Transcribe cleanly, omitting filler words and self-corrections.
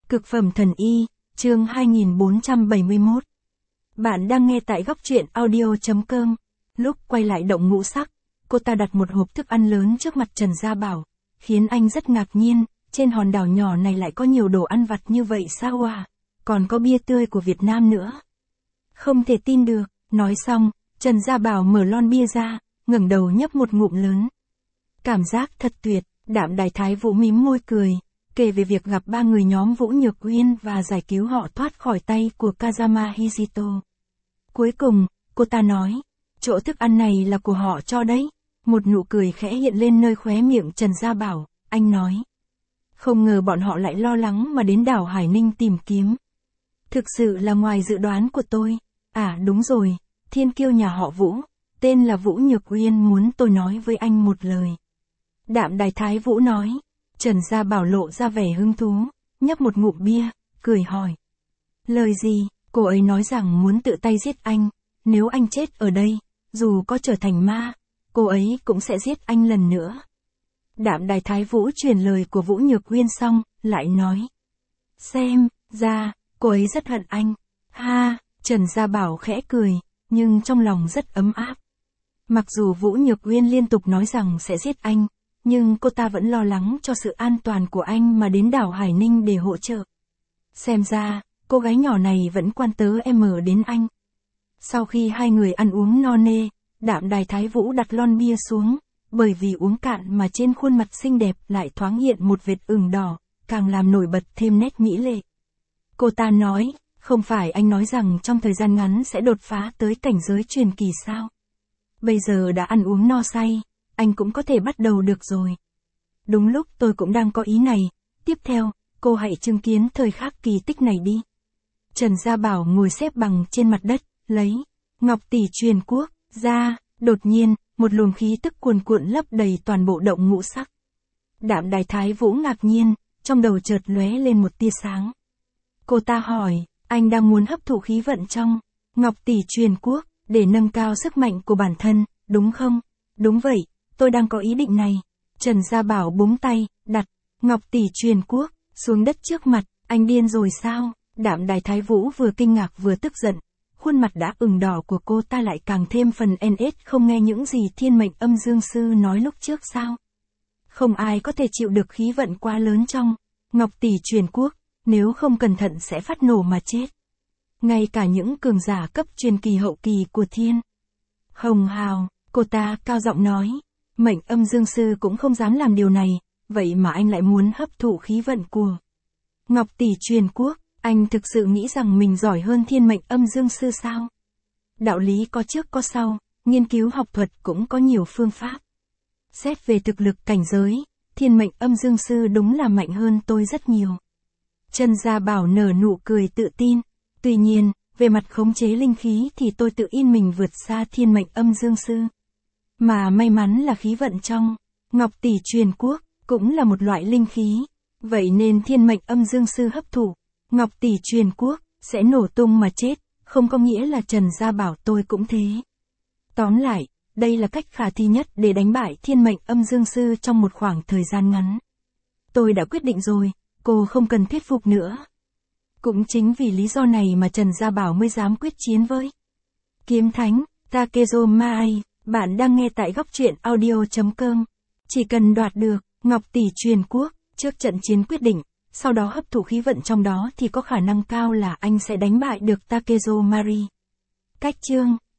Cực phẩm thần y, chương 2471. Bạn đang nghe tại góc truyện audio.com. Lúc quay lại động ngũ sắc, cô ta đặt một hộp thức ăn lớn trước mặt Trần Gia Bảo, khiến anh rất ngạc nhiên, trên hòn đảo nhỏ này lại có nhiều đồ ăn vặt như vậy sao à? Còn có bia tươi của Việt Nam nữa. Không thể tin được, nói xong, Trần Gia Bảo mở lon bia ra, ngẩng đầu nhấp một ngụm lớn. Cảm giác thật tuyệt, Đạm Đài Thái Vũ mím môi cười, kể về việc gặp ba người nhóm Vũ Nhược Uyên và giải cứu họ thoát khỏi tay của Kazama Hishito. Cuối cùng, cô ta nói, chỗ thức ăn này là của họ cho đấy. Một nụ cười khẽ hiện lên nơi khóe miệng Trần Gia Bảo, anh nói. Không ngờ bọn họ lại lo lắng mà đến đảo Hải Ninh tìm kiếm. Thực sự là ngoài dự đoán của tôi. À đúng rồi, thiên kiêu nhà họ Vũ, tên là Vũ Nhược Uyên muốn tôi nói với anh một lời. Đạm Đài Thái Vũ nói. Trần Gia Bảo lộ ra vẻ hứng thú, nhấp một ngụm bia, cười hỏi. Lời gì? Cô ấy nói rằng muốn tự tay giết anh, nếu anh chết ở đây, dù có trở thành ma, cô ấy cũng sẽ giết anh lần nữa. Đạm Đài Thái Vũ truyền lời của Vũ Nhược Uyên xong, lại nói. Xem ra, cô ấy rất hận anh. Ha, Trần Gia Bảo khẽ cười, nhưng trong lòng rất ấm áp. Mặc dù Vũ Nhược Uyên liên tục nói rằng sẽ giết anh, nhưng cô ta vẫn lo lắng cho sự an toàn của anh mà đến đảo Hải Ninh để hỗ trợ. Xem ra, cô gái nhỏ này vẫn quan đến anh. Sau khi hai người ăn uống no nê, Đạm Đài Thái Vũ đặt lon bia xuống, bởi vì uống cạn mà trên khuôn mặt xinh đẹp lại thoáng hiện một vệt ửng đỏ, càng làm nổi bật thêm nét mỹ lệ. Cô ta nói, không phải anh nói rằng trong thời gian ngắn sẽ đột phá tới cảnh giới truyền kỳ sao? Bây giờ đã ăn uống no say, anh cũng có thể bắt đầu được rồi. Đúng lúc tôi cũng đang có ý này, tiếp theo, cô hãy chứng kiến thời khắc kỳ tích này đi. Trần Gia Bảo ngồi xếp bằng trên mặt đất, lấy ngọc tỷ truyền quốc ra, đột nhiên, một luồng khí tức cuồn cuộn lấp đầy toàn bộ động ngũ sắc. Đạm Đài Thái Vũ ngạc nhiên, trong đầu chợt lóe lên một tia sáng. Cô ta hỏi, anh đang muốn hấp thụ khí vận trong ngọc tỷ truyền quốc, để nâng cao sức mạnh của bản thân, đúng không? Đúng vậy, tôi đang có ý định này. Trần Gia Bảo búng tay, đặt ngọc tỷ truyền quốc xuống đất trước mặt, anh điên rồi sao? Đạm Đài Thái Vũ vừa kinh ngạc vừa tức giận, khuôn mặt đã ửng đỏ của cô ta lại càng thêm phần không nghe những gì Thiên Mệnh Âm Dương Sư nói lúc trước sao? Không ai có thể chịu được khí vận quá lớn trong ngọc tỷ truyền quốc, nếu không cẩn thận sẽ phát nổ mà chết. Ngay cả những cường giả cấp truyền kỳ hậu kỳ của Thiên Hồng Hào, cô ta cao giọng nói, Mệnh Âm Dương Sư cũng không dám làm điều này, vậy mà anh lại muốn hấp thụ khí vận của ngọc tỷ truyền quốc, anh thực sự nghĩ rằng mình giỏi hơn Thiên Mệnh Âm Dương Sư sao? Đạo lý có trước có sau, nghiên cứu học thuật cũng có nhiều phương pháp. Xét về thực lực cảnh giới, Thiên Mệnh Âm Dương Sư đúng là mạnh hơn tôi rất nhiều. Trần Gia Bảo nở nụ cười tự tin, tuy nhiên, về mặt khống chế linh khí thì tôi tự in mình vượt xa Thiên Mệnh Âm Dương Sư. Mà may mắn là khí vận trong ngọc tỷ truyền quốc cũng là một loại linh khí, vậy nên Thiên Mệnh Âm Dương Sư hấp thụ ngọc tỷ truyền quốc sẽ nổ tung mà chết, không có nghĩa là Trần Gia Bảo tôi cũng thế. Tóm lại, đây là cách khả thi nhất để đánh bại Thiên Mệnh Âm Dương Sư trong một khoảng thời gian ngắn. Tôi đã quyết định rồi, cô không cần thuyết phục nữa. Cũng chính vì lý do này mà Trần Gia Bảo mới dám quyết chiến với Kiếm Thánh Takezo Mai. Bạn đang nghe tại góc truyện audio.com. Chỉ cần đoạt được ngọc tỷ truyền quốc trước trận chiến quyết định, sau đó hấp thụ khí vận trong đó thì có khả năng cao là anh sẽ đánh bại được Takezo Mari. Cách chương